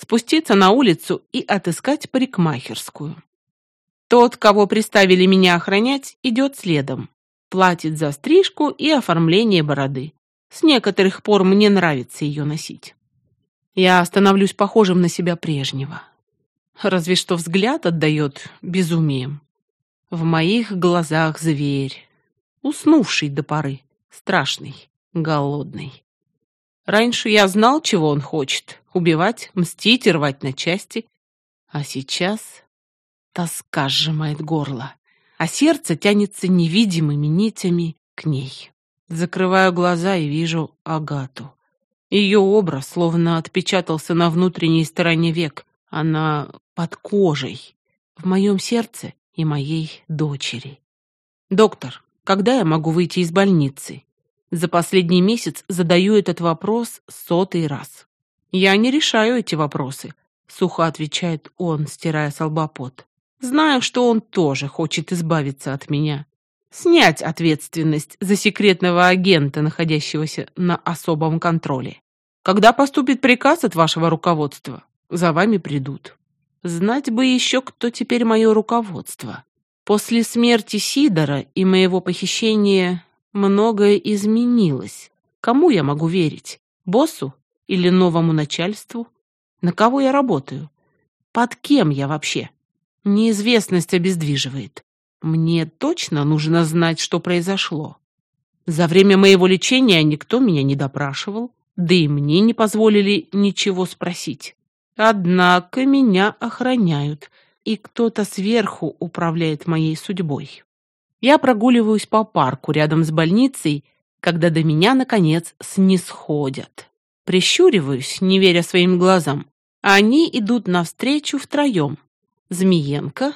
спуститься на улицу и отыскать парикмахерскую. Тот, кого приставили меня охранять, идет следом. Платит за стрижку и оформление бороды. С некоторых пор мне нравится ее носить. Я становлюсь похожим на себя прежнего. Разве что взгляд отдает безумием. В моих глазах зверь, уснувший до поры, страшный, голодный. Раньше я знал, чего он хочет — убивать, мстить и рвать на части. А сейчас тоска сжимает горло, а сердце тянется невидимыми нитями к ней. Закрываю глаза и вижу Агату. Ее образ словно отпечатался на внутренней стороне век. Она под кожей, в моем сердце и моей дочери. «Доктор, когда я могу выйти из больницы?» За последний месяц задаю этот вопрос 100-й раз. «Я не решаю эти вопросы», — сухо отвечает он, стирая с лба пот. Знаю, что он тоже хочет избавиться от меня. Снять ответственность за секретного агента, находящегося на особом контроле. Когда поступит приказ от вашего руководства, за вами придут. Знать бы еще, кто теперь мое руководство. После смерти Сидора и моего похищения многое изменилось. Кому я могу верить? Боссу или новому начальству? На кого я работаю? Под кем я вообще? Неизвестность обездвиживает. Мне точно нужно знать, что произошло. За время моего лечения никто меня не допрашивал, да и мне не позволили ничего спросить. Однако меня охраняют, и кто-то сверху управляет моей судьбой. Я прогуливаюсь по парку рядом с больницей, когда до меня, наконец, снисходят. Прищуриваюсь, не веря своим глазам. Они идут навстречу втроем. Змиенко,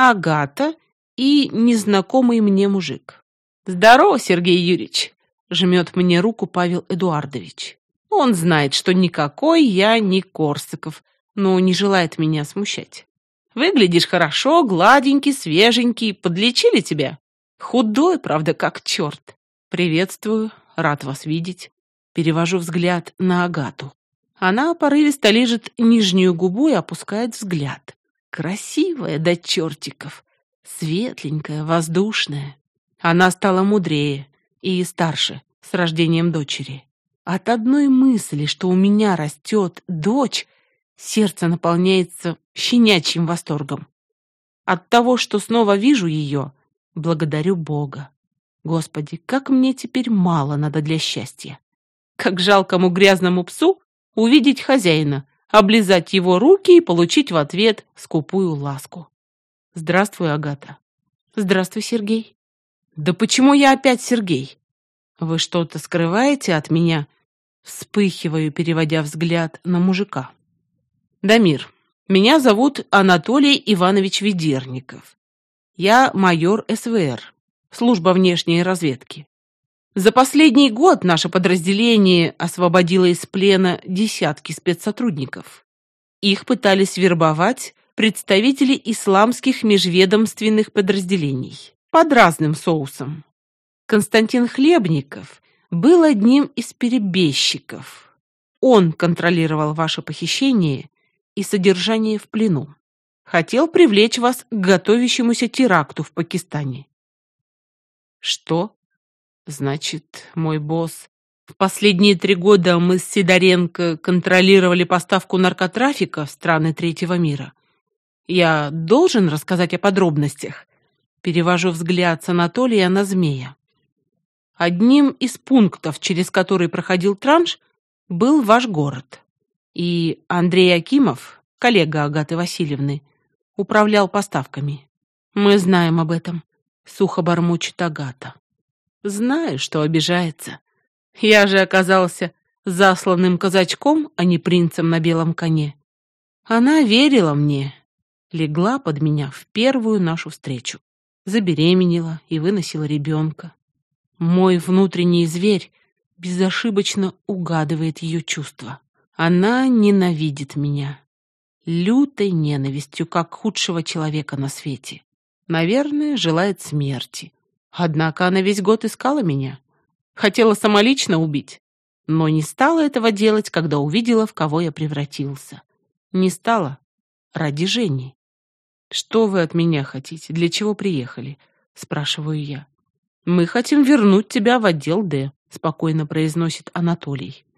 Агата и незнакомый мне мужик. «Здорово, Сергей Юрьевич!» — жмет мне руку Павел Эдуардович. Он знает, что никакой я не Корсаков, но не желает меня смущать. «Выглядишь хорошо, гладенький, свеженький. Подлечили тебя?» «Худой, правда, как черт». «Приветствую, рад вас видеть». Перевожу взгляд на Агату. Она порывисто лижет нижнюю губу и опускает взгляд. Красивая до чертиков, светленькая, воздушная. Она стала мудрее и старше с рождением дочери. От одной мысли, что у меня растет дочь, сердце наполняется щенячьим восторгом. От того, что снова вижу ее, благодарю Бога. Господи, как мне теперь мало надо для счастья. Как жалкому грязному псу увидеть хозяина, облизать его руки и получить в ответ скупую ласку. Здравствуй, Агата. Здравствуй, Сергей. Да почему я опять Сергей? Вы что-то скрываете от меня? Вспыхиваю, переводя взгляд на мужика. Дамир, меня зовут Анатолий Иванович Ведерников. Я майор СВР, служба внешней разведки. За последний год наше подразделение освободило из плена десятки спецсотрудников. Их пытались вербовать представители исламских межведомственных подразделений под разным соусом. Константин Хлебников был одним из перебежчиков. Он контролировал ваше похищение и содержание в плену. Хотел привлечь вас к готовящемуся теракту в Пакистане. Что? Значит, мой босс... В последние 3 года мы с Сидоренко контролировали поставку наркотрафика в страны третьего мира. Я должен рассказать о подробностях? Перевожу взгляд с Анатолия на Змея. Одним из пунктов, через который проходил транш, был ваш город. И Андрей Акимов, коллега Агаты Васильевны, управлял поставками. Мы знаем об этом, сухо бормочет Агата. Знаю, что обижается. Я же оказался засланным казачком, а не принцем на белом коне. Она верила мне, легла под меня в первую нашу встречу, забеременела и выносила ребенка. Мой внутренний зверь безошибочно угадывает ее чувства. Она ненавидит меня. Лютой ненавистью, как худшего человека на свете. Наверное, желает смерти. Однако она весь год искала меня. Хотела самолично убить, но не стала этого делать, когда увидела, в кого я превратился. Не стала. Ради Жени. «Что вы от меня хотите? Для чего приехали?» — спрашиваю я. «Мы хотим вернуть тебя в отдел Д», — спокойно произносит Анатолий.